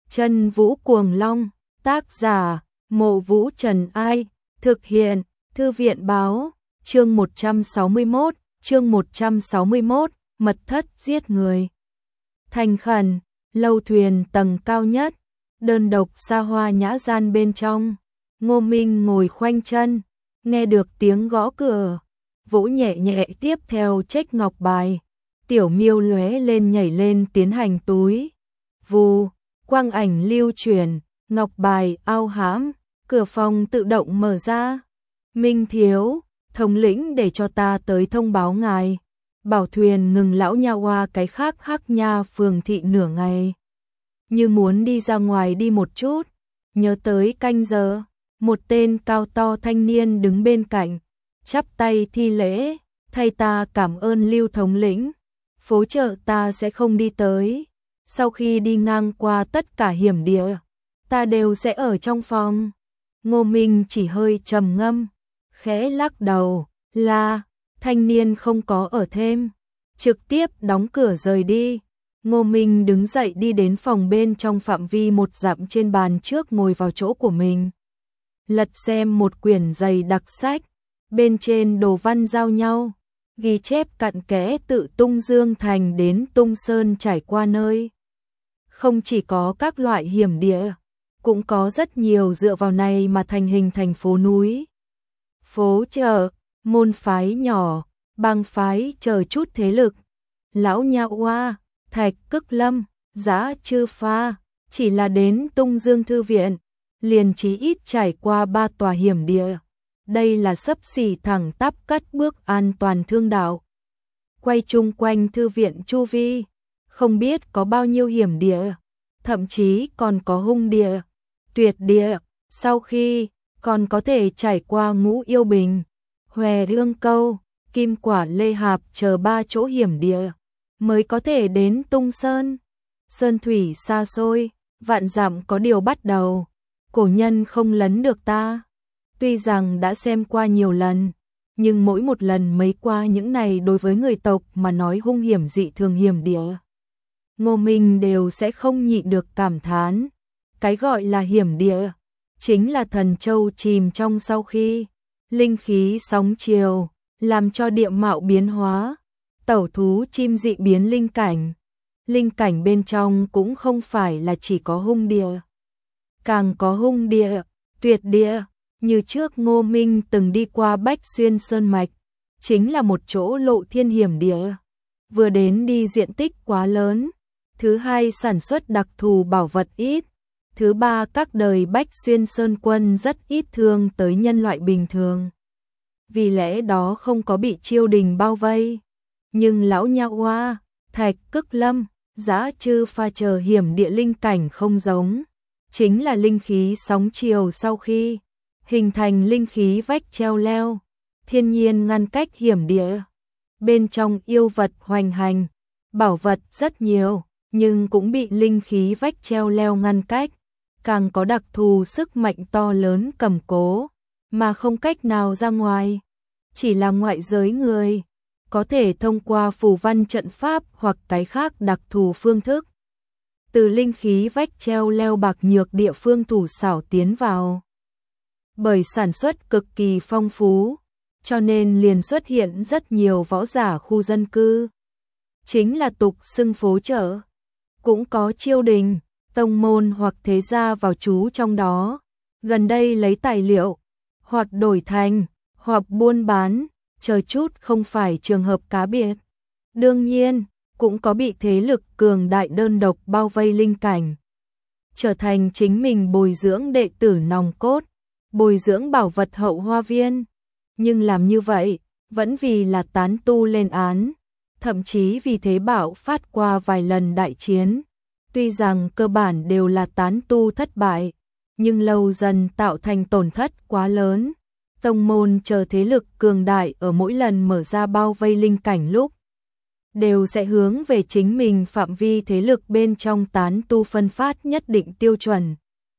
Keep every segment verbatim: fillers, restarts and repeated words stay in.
Chân Vũ Cuồng Long, tác giả, Mộ Vũ Trần Ai, thực hiện, Thư viện báo, chương một trăm sáu mươi mốt, chương một trăm sáu mươi mốt, mật thất giết người. Thành khẩn, lâu thuyền tầng cao nhất, đơn độc xa hoa nhã gian bên trong, Ngô Minh ngồi khoanh chân, nghe được tiếng gõ cửa, vỗ nhẹ nhẹ tiếp theo check ngọc bài, tiểu miêu lóe lên nhảy lên tiến hành túi. Vù, quang ảnh lưu chuyển, ngọc bài ao hãm, cửa phòng tự động mở ra. Minh thiếu, thống lĩnh để cho ta tới thông báo ngài. Bảo thuyền ngừng lão nha hoa cái khác Hắc Nha phường thị nửa ngày. Như muốn đi ra ngoài đi một chút, nhớ tới canh giờ, một tên cao to thanh niên đứng bên cạnh, chắp tay thi lễ, thay ta cảm ơn Lưu thống lĩnh, phố chợ ta sẽ không đi tới, sau khi đi ngang qua tất cả hiểm địa, ta đều sẽ ở trong phòng. Ngô Minh chỉ hơi trầm ngâm, khẽ lắc đầu, là, thanh niên không có ở thêm, trực tiếp đóng cửa rời đi. Ngô Minh đứng dậy đi đến phòng bên trong phạm vi một dặm trên bàn trước ngồi vào chỗ của mình. Lật xem một quyển dày đặc sách, bên trên đồ văn giao nhau, ghi chép cặn kẽ tự Tung Dương Thành đến Tung Sơn trải qua nơi. Không chỉ có các loại hiểm địa, cũng có rất nhiều dựa vào này mà thành hình thành phố núi, phố chợ, môn phái nhỏ, bang phái chờ chút thế lực. Lão Nha Hoa, Thạch Cức Lâm, Dã Chư Pha, chỉ là đến Tung Dương Thư Viện, liền chí ít trải qua ba tòa hiểm địa. Đây là xấp xỉ thẳng tắp cất bước an toàn thương đạo. Quay chung quanh thư viện chu vi, không biết có bao nhiêu hiểm địa, thậm chí còn có hung địa, tuyệt địa, sau khi còn có thể trải qua Ngũ Yêu Bình, Hòe Ương Câu, Kim Quả Lê Hạp chờ ba chỗ hiểm địa, mới có thể đến Tung Sơn. Sơn thủy xa xôi, vạn dặm có điều bắt đầu, cổ nhân không lấn được ta. Tuy rằng đã xem qua nhiều lần, nhưng mỗi một lần mấy qua những này đối với người tộc mà nói hung hiểm dị thường hiểm địa, Ngô Minh đều sẽ không nhịn được cảm thán. Cái gọi là hiểm địa, chính là thần châu chìm trong sau khi linh khí sóng chiều, làm cho địa mạo biến hóa, tẩu thú chim dị biến linh cảnh. Linh cảnh bên trong cũng không phải là chỉ có hung địa, càng có hung địa, tuyệt địa. Như trước Ngô Minh từng đi qua Bách Xuyên Sơn Mạch, chính là một chỗ lộ thiên hiểm địa. Vừa đến đi diện tích quá lớn, thứ hai sản xuất đặc thù bảo vật ít, thứ ba các đời Bách Xuyên Sơn quân rất ít thương tới nhân loại bình thường. Vì lẽ đó không có bị triều đình bao vây. Nhưng lão Nha Hoa, Thạch Cức Lâm, Dã Chư Pha chờ hiểm địa linh cảnh không giống, chính là linh khí sóng chiều sau khi hình thành linh khí vách treo leo, thiên nhiên ngăn cách hiểm địa. Bên trong yêu vật hoành hành, bảo vật rất nhiều, nhưng cũng bị linh khí vách treo leo ngăn cách, càng có đặc thù sức mạnh to lớn cầm cố, mà không cách nào ra ngoài. Chỉ là ngoại giới người, có thể thông qua phù văn trận pháp hoặc cái khác đặc thù phương thức, từ linh khí vách treo leo bạc nhược địa phương thủ xảo tiến vào. Bởi sản xuất cực kỳ phong phú, cho nên liền xuất hiện rất nhiều võ giả khu dân cư. Chính là tục xưng phố chợ. Cũng có triều đình, tông môn hoặc thế gia vào trú trong đó. Gần đây lấy tài liệu, hoặc đổi thành, hoặc buôn bán, chờ chút không phải trường hợp cá biệt. Đương nhiên, cũng có bị thế lực cường đại đơn độc bao vây linh cảnh, trở thành chính mình bồi dưỡng đệ tử nòng cốt, bồi dưỡng bảo vật hậu hoa viên. Nhưng làm như vậy, vẫn vì là tán tu lên án, thậm chí vì thế bạo phát qua vài lần đại chiến. Tuy rằng cơ bản đều là tán tu thất bại, nhưng lâu dần tạo thành tổn thất quá lớn. Tông môn chờ thế lực cường đại ở mỗi lần mở ra bao vây linh cảnh lúc, đều sẽ hướng về chính mình phạm vi thế lực bên trong tán tu phân phát nhất định tiêu chuẩn.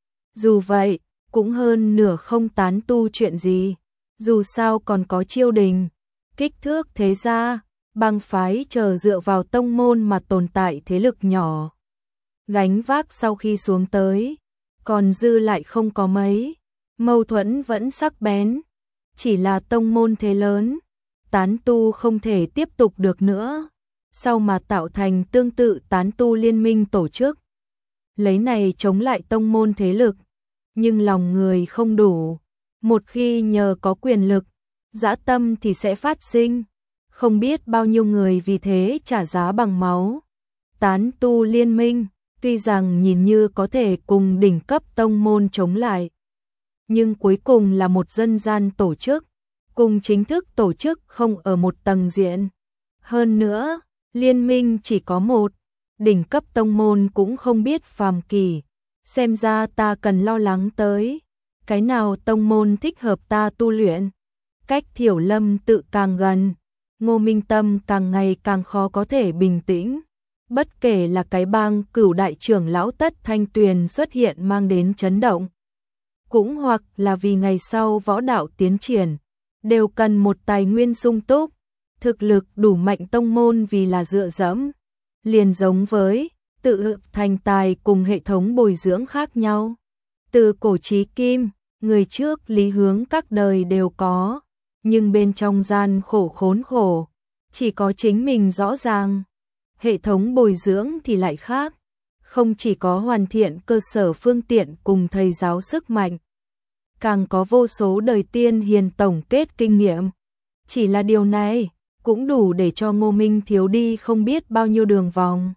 Dù vậy, cũng hơn nửa không tán tu chuyện gì, dù sao còn có triều đình, kích thước thế gia, bang phái chờ dựa vào tông môn mà tồn tại thế lực nhỏ. gánh vác sau khi xuống tới, còn dư lại không có mấy, mâu thuẫn vẫn sắc bén, chỉ là tông môn thế lớn, tán tu không thể tiếp tục được nữa, sau mà tạo thành tương tự tán tu liên minh tổ chức, lấy này chống lại tông môn thế lực, nhưng lòng người không đủ, một khi nhờ có quyền lực, dã tâm thì sẽ phát sinh, không biết bao nhiêu người vì thế trả giá bằng máu. Tán tu liên minh, tuy rằng nhìn như có thể cùng đỉnh cấp tông môn chống lại, nhưng cuối cùng là một dân gian tổ chức, cùng chính thức tổ chức không ở một tầng diện. Hơn nữa, liên minh chỉ có một, đỉnh cấp tông môn cũng không biết phàm kỳ, xem ra ta cần lo lắng tới, cái nào tông môn thích hợp ta tu luyện. Cách Thiểu Lâm tự càng gần, Ngô Minh tâm càng ngày càng khó có thể bình tĩnh. Bất kể là cái bang Cửu đại trưởng lão Tất Thanh Tuyền xuất hiện mang đến chấn động, cũng hoặc là vì ngày sau võ đạo tiến triển, đều cần một tài nguyên sung túc, thực lực đủ mạnh tông môn vì là dựa dẫm, liền giống với tự thành tài cùng hệ thống bồi dưỡng khác nhau. Từ cổ chí kim, người trước lý hướng các đời đều có, nhưng bên trong gian khổ khốn khổ, chỉ có chính mình rõ ràng. Hệ thống bồi dưỡng thì lại khác, không chỉ có hoàn thiện cơ sở phương tiện cùng thầy giáo sức mạnh, càng có vô số đời tiên hiền tổng kết kinh nghiệm. Chỉ là điều này cũng đủ để cho Ngô Minh thiếu đi không biết bao nhiêu đường vòng.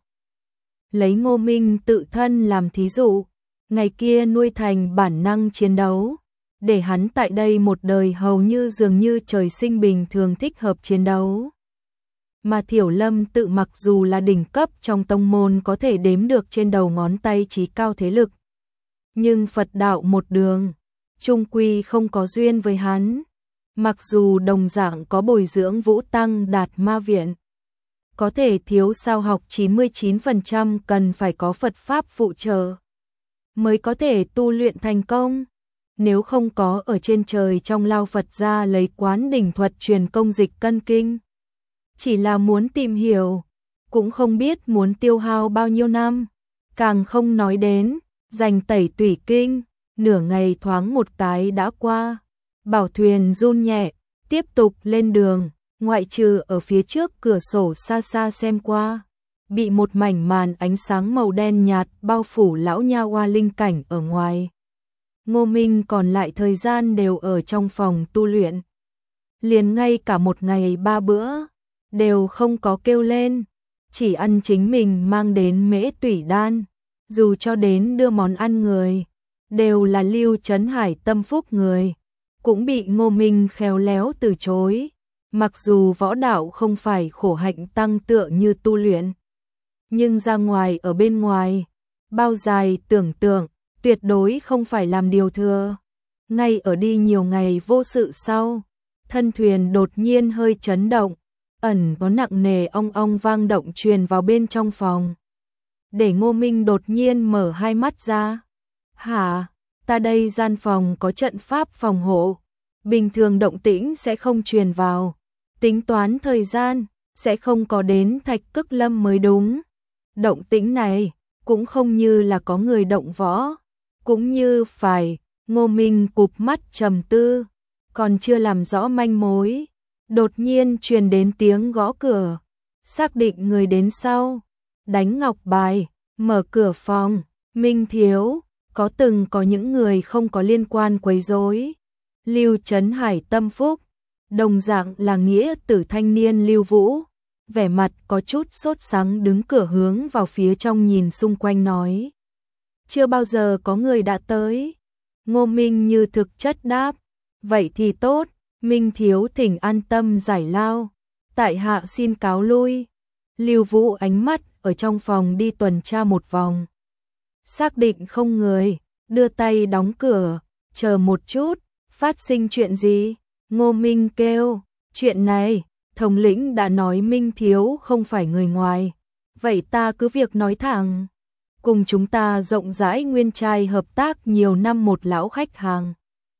Lấy Ngô Minh tự thân làm thí dụ, ngày kia nuôi thành bản năng chiến đấu, để hắn tại đây một đời hầu như dường như trời sinh bình thường thích hợp chiến đấu. Mà Thiểu Lâm tự mặc dù là đỉnh cấp trong tông môn có thể đếm được trên đầu ngón tay trí cao thế lực, nhưng Phật đạo một đường, chung quy không có duyên với hắn. Mặc dù đồng dạng có bồi dưỡng Vũ Tăng Đạt Ma Viện, có thể thiếu sao học chín mươi chín phần trăm cần phải có Phật Pháp phụ trợ, mới có thể tu luyện thành công. Nếu không có ở trên trời trong lao Phật ra lấy Quán Đỉnh thuật truyền công dịch cân kinh, chỉ là muốn tìm hiểu, cũng không biết muốn tiêu hao bao nhiêu năm, càng không nói đến dành tẩy tủy kinh, nửa ngày thoáng một cái đã qua. Bảo thuyền run nhẹ, tiếp tục lên đường, ngoại trừ ở phía trước cửa sổ xa xa xem qua, bị một mảnh màn ánh sáng màu đen nhạt bao phủ lão nha oa linh cảnh ở ngoài. Ngô Minh còn lại thời gian đều ở trong phòng tu luyện, liền ngay cả một ngày ba bữa đều không có kêu lên, chỉ ăn chính mình mang đến mễ tủy đan, dù cho đến đưa món ăn người, đều là Lưu Trấn Hải tâm phúc người, cũng bị Ngô Minh khéo léo từ chối. Mặc dù võ đạo không phải khổ hạnh tăng tựa như tu luyện, nhưng ra ngoài ở bên ngoài, bao dài tưởng tượng, tuyệt đối không phải làm điều thừa. Ngay ở đi nhiều ngày vô sự sau, thân thuyền đột nhiên hơi chấn động, ẩn có nặng nề ong ong vang động truyền vào bên trong phòng. Để Ngô Minh đột nhiên mở hai mắt ra. Hả? Ta đây gian phòng có trận pháp phòng hộ, bình thường động tĩnh sẽ không truyền vào, tính toán thời gian sẽ không có đến Thạch Cức Lâm mới đúng. Động tĩnh này cũng không như là có người động võ, cũng như phải. Ngô Minh cụp mắt trầm tư, còn chưa làm rõ manh mối, đột nhiên truyền đến tiếng gõ cửa, xác định người đến sau, đánh ngọc bài, mở cửa phòng. Minh thiếu, có từng có những người không có liên quan quấy rối. Lưu Trấn Hải tâm phúc, đồng dạng là nghĩa tử thanh niên Lưu Vũ, vẻ mặt có chút sốt sắng đứng cửa hướng vào phía trong nhìn xung quanh nói. Chưa bao giờ có người đã tới. Ngô Minh như thực chất đáp, vậy thì tốt, Minh thiếu thỉnh an tâm giải lao, tại hạ xin cáo lui. Lưu Vũ ánh mắt ở trong phòng đi tuần tra một vòng, xác định không người, đưa tay đóng cửa, chờ một chút, phát sinh chuyện gì? Ngô Minh kêu, chuyện này, thống lĩnh đã nói Minh thiếu không phải người ngoài, vậy ta cứ việc nói thẳng, cùng chúng ta rộng rãi nguyên trai hợp tác nhiều năm một lão khách hàng.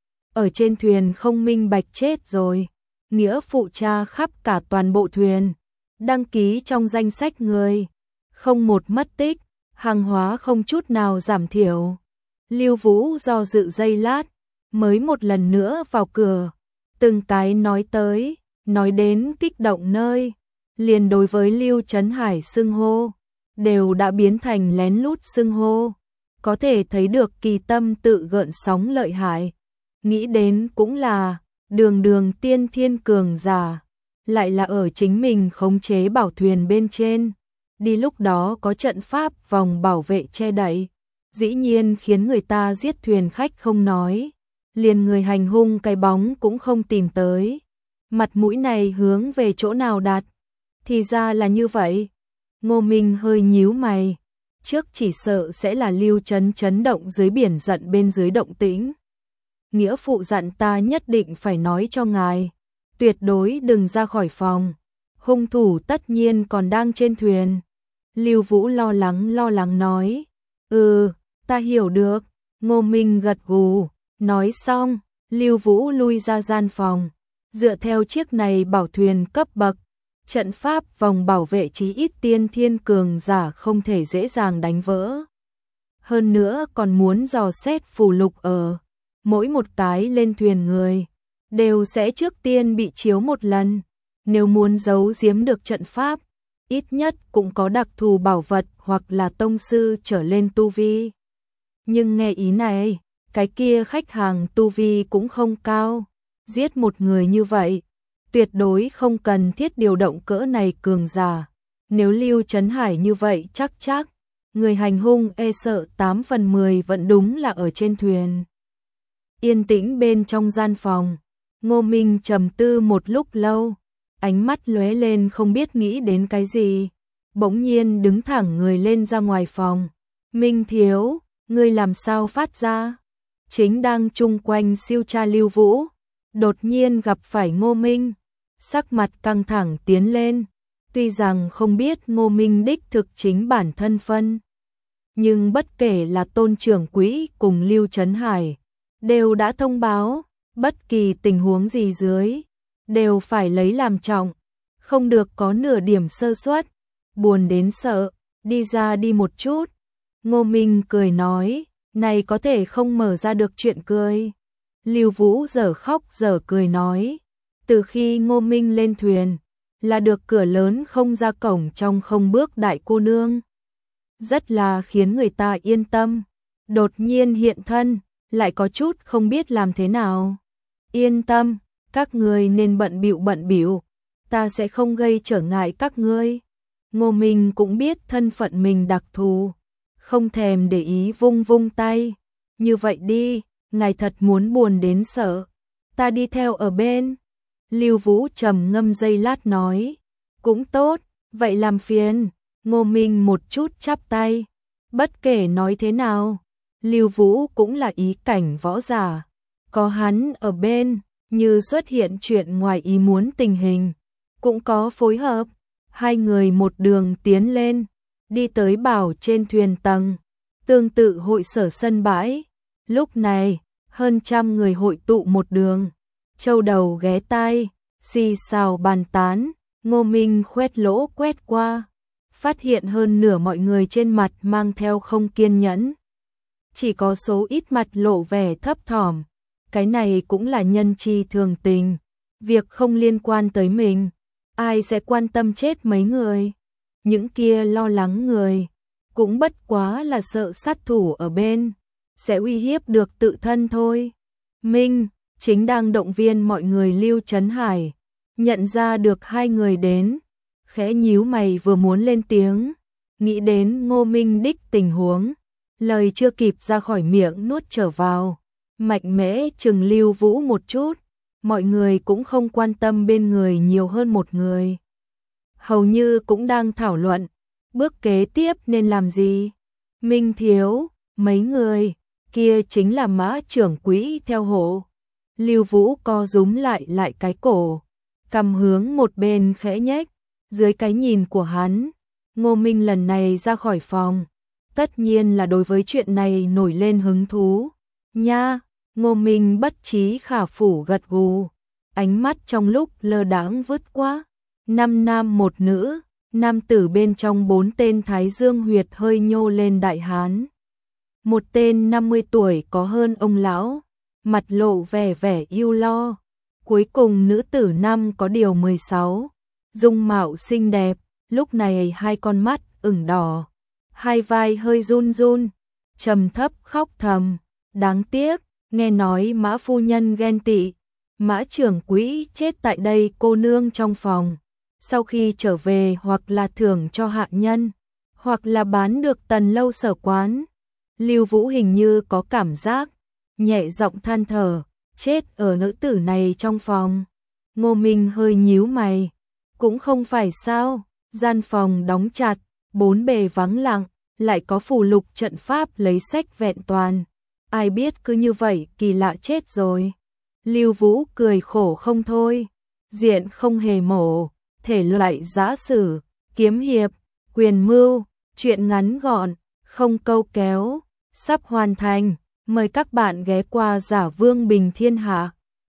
Ở trên thuyền không minh bạch chết rồi, nghĩa phụ cha khắp cả toàn bộ thuyền, đăng ký trong danh sách người, không một mất tích, hàng hóa không chút nào giảm thiểu. Lưu Vũ do dự giây lát, mới một lần nữa vào cửa, từng cái nói tới, nói đến kích động nơi, liền đối với Lưu Trấn Hải xưng hô, đều đã biến thành lén lút xưng hô, có thể thấy được kỳ tâm tự gợn sóng lợi hại. Nghĩ đến cũng là, đường đường tiên thiên cường giả, lại là ở chính mình khống chế bảo thuyền bên trên, đi lúc đó có trận pháp vòng bảo vệ che đậy, dĩ nhiên khiến người ta giết thuyền khách không nói, liền người hành hung cái bóng cũng không tìm tới. Mặt mũi này hướng về chỗ nào đặt? Thì ra là như vậy. Ngô Minh hơi nhíu mày, trước chỉ sợ sẽ là Lưu Trấn chấn động dưới biển giận bên dưới động tĩnh. Nghĩa phụ dặn ta nhất định phải nói cho ngài, tuyệt đối đừng ra khỏi phòng, hung thủ tất nhiên còn đang trên thuyền. Lưu Vũ lo lắng lo lắng nói, ừ, ta hiểu được. Ngô Minh gật gù, nói xong, Lưu Vũ lui ra gian phòng, dựa theo chiếc này bảo thuyền cấp bậc, trận pháp vòng bảo vệ chí ít tiên thiên cường giả không thể dễ dàng đánh vỡ. Hơn nữa còn muốn dò xét phù lục ở, mỗi một cái lên thuyền người, đều sẽ trước tiên bị chiếu một lần, nếu muốn giấu giếm được trận pháp, ít nhất cũng có đặc thù bảo vật hoặc là tông sư trở lên tu vi. Nhưng nghe ý này, cái kia khách hàng tu vi cũng không cao, giết một người như vậy, tuyệt đối không cần thiết điều động cỡ này cường giả. Nếu Lưu Trấn Hải như vậy chắc chắc, người hành hung e sợ tám phần mười vẫn đúng là ở trên thuyền. Yên tĩnh bên trong gian phòng, Ngô Minh trầm tư một lúc lâu, ánh mắt lóe lên không biết nghĩ đến cái gì, bỗng nhiên đứng thẳng người lên ra ngoài phòng. Minh thiếu, ngươi làm sao phát ra? Chính đang chung quanh siêu tra Lưu Vũ, đột nhiên gặp phải Ngô Minh, sắc mặt căng thẳng tiến lên, tuy rằng không biết Ngô Minh đích thực chính bản thân phân, nhưng bất kể là Tôn trưởng quỹ cùng Lưu Trấn Hải, đều đã thông báo, bất kỳ tình huống gì dưới, đều phải lấy làm trọng, không được có nửa điểm sơ suất. Buồn đến sợ, đi ra đi một chút. Ngô Minh cười nói, này có thể không mở ra được chuyện cười. Lưu Vũ dở khóc dở cười nói, từ khi Ngô Minh lên thuyền, là được cửa lớn không ra cổng trong không bước đại cô nương. Rất là khiến người ta yên tâm, đột nhiên hiện thân, lại có chút không biết làm thế nào. Yên tâm, các ngươi nên bận bịu bận bịu, ta sẽ không gây trở ngại các ngươi. Ngô Minh cũng biết thân phận mình đặc thù, không thèm để ý vung vung tay. Như vậy đi, ngài thật muốn buồn đến sợ, ta đi theo ở bên. Lưu Vũ trầm ngâm giây lát nói, cũng tốt, vậy làm phiền. Ngô Minh một chút chắp tay, bất kể nói thế nào, Lưu Vũ cũng là ý cảnh võ giả, có hắn ở bên, như xuất hiện chuyện ngoài ý muốn tình hình, cũng có phối hợp. Hai người một đường tiến lên, đi tới bảo trên thuyền tầng, tương tự hội sở sân bãi. Lúc này, hơn trăm người hội tụ một đường, châu đầu ghé tai, xì xào bàn tán. Ngô Minh khoét lỗ quét qua, phát hiện hơn nửa mọi người trên mặt mang theo không kiên nhẫn, chỉ có số ít mặt lộ vẻ thấp thỏm. Cái này cũng là nhân chi thường tình, việc không liên quan tới mình, ai sẽ quan tâm chết mấy người. Những kia lo lắng người, cũng bất quá là sợ sát thủ ở bên, sẽ uy hiếp được tự thân thôi. Minh, chính đang động viên mọi người Lưu Trấn Hải, nhận ra được hai người đến, khẽ nhíu mày vừa muốn lên tiếng, nghĩ đến Ngô Minh đích tình huống, lời chưa kịp ra khỏi miệng nuốt trở vào, mạnh mẽ chừng Lưu Vũ một chút. Mọi người cũng không quan tâm bên người nhiều hơn một người, hầu như cũng đang thảo luận bước kế tiếp nên làm gì. Minh thiếu, mấy người kia chính là Mã trưởng quỹ theo hộ. Lưu Vũ co rúm lại lại cái cổ, cằm hướng một bên khẽ nhếch. Dưới cái nhìn của hắn, Ngô Minh lần này ra khỏi phòng, tất nhiên là đối với chuyện này nổi lên hứng thú. Nha, Ngô Minh bất trí khả phủ gật gù, ánh mắt trong lúc lơ đãng vứt qua. Năm nam một nữ, nam tử bên trong bốn tên thái dương huyệt hơi nhô lên đại hán. Một tên năm mươi tuổi có hơn ông lão, mặt lộ vẻ vẻ ưu lo. Cuối cùng nữ tử năm có điều mười sáu, dung mạo xinh đẹp, lúc này hai con mắt ửng đỏ, hai vai hơi run run, trầm thấp khóc thầm, đáng tiếc, nghe nói Mã phu nhân ghen tị, Mã trưởng quỹ chết tại đây cô nương trong phòng, sau khi trở về hoặc là thưởng cho hạ nhân, hoặc là bán được Tần lâu sở quán. Lưu Vũ hình như có cảm giác, nhẹ giọng than thở, chết ở nữ tử này trong phòng. Ngô Minh hơi nhíu mày, cũng không phải sao, gian phòng đóng chặt, bốn bề vắng lặng, lại có phù lục trận pháp lấy sách vẹn toàn. Ai biết cứ như vậy kỳ lạ chết rồi. Lưu Vũ cười khổ không thôi, diện không hề mổ, thể loại giã sử, kiếm hiệp, quyền mưu, chuyện ngắn gọn, không câu kéo, sắp hoàn thành, mời các bạn ghé qua Giả Vương Bình Thiên Hạ.